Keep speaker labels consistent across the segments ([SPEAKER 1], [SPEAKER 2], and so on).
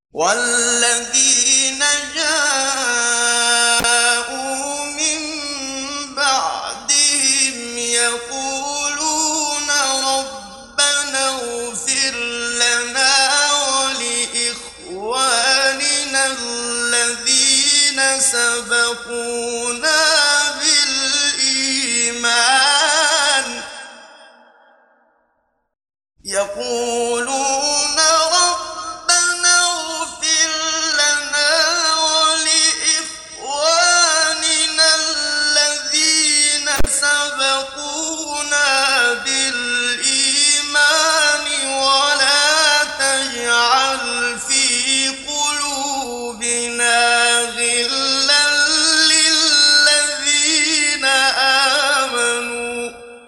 [SPEAKER 1] والذين جاءوا من بعدهم يقولون ربنا اغفر لنا ولإخواننا الذين سبقونا بالإيمان يقولون ربنا اغفر لنا ولإخواننا الذين سبقونا بالإيمان ولا تجعل في قلوبنا غلا للذين آمنوا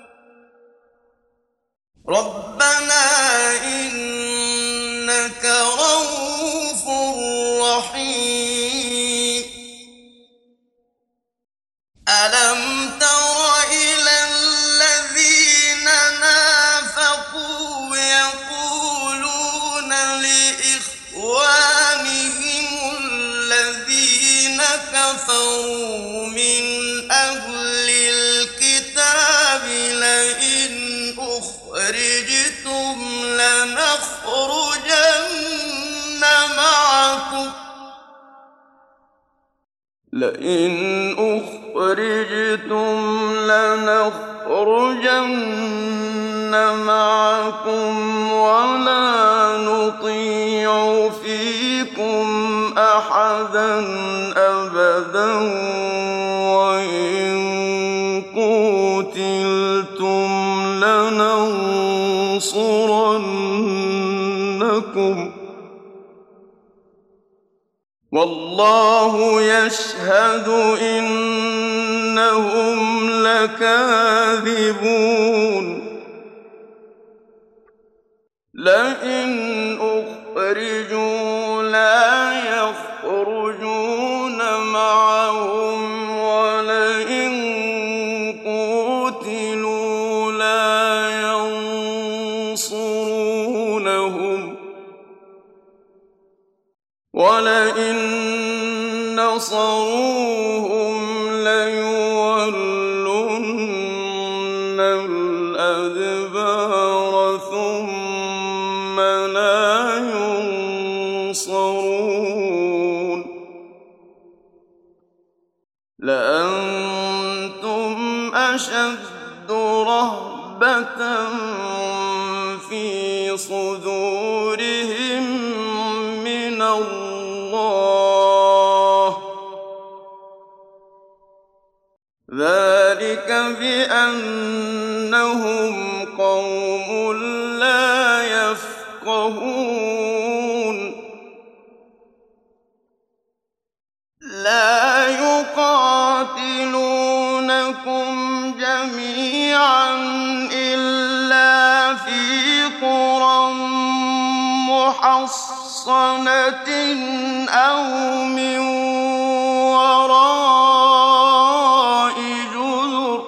[SPEAKER 1] ربنا إنك رؤوف رحيم ألم تر إلى الذين نافقوا يقولون لإخوانهم الذين كفروا من أهل الكتاب لئن أخرجتم لنخرجن معكم ولا نطيع فيكم أحدا أبدا وإن قتلتم لننصرنكم والله يشهد إنهم لكاذبون لئن أخرجوا لا يخرجون معهم ولئن قتلوا لا ينصرونهم ولئن نصروهم ليولن الأدبار ثم لا ينصرون لأنتم أشد رهبة في صدورهم من الله ذلك بأنهم قوم لا يفقهون لا يقاتلونكم جميعا إلا في قرى محصنة أو من وراء جدر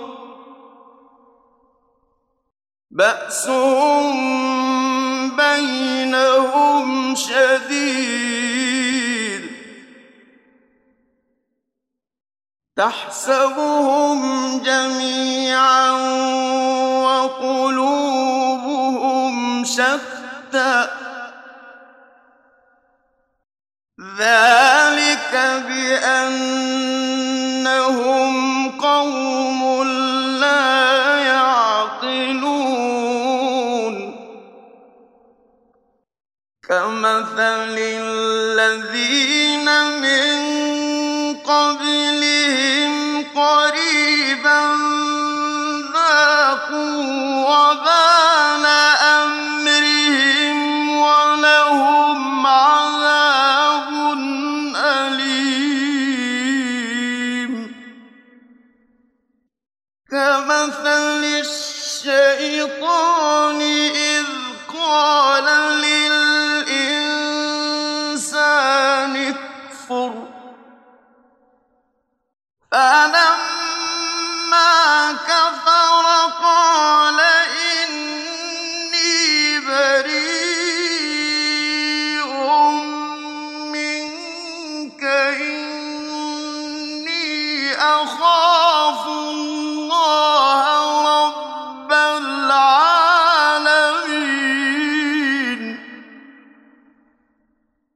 [SPEAKER 1] بأسهم بينهم شديد تحسبهم جميعا وقلوبهم شتى ذلك بأنهم قوم لا يعقلون كمثل الذين من قبلهم قريبا ذاقوا وبال أمرهم ولهم عذاب أليم كمثل الشيطان إذ قال للإنسان اكفر فلما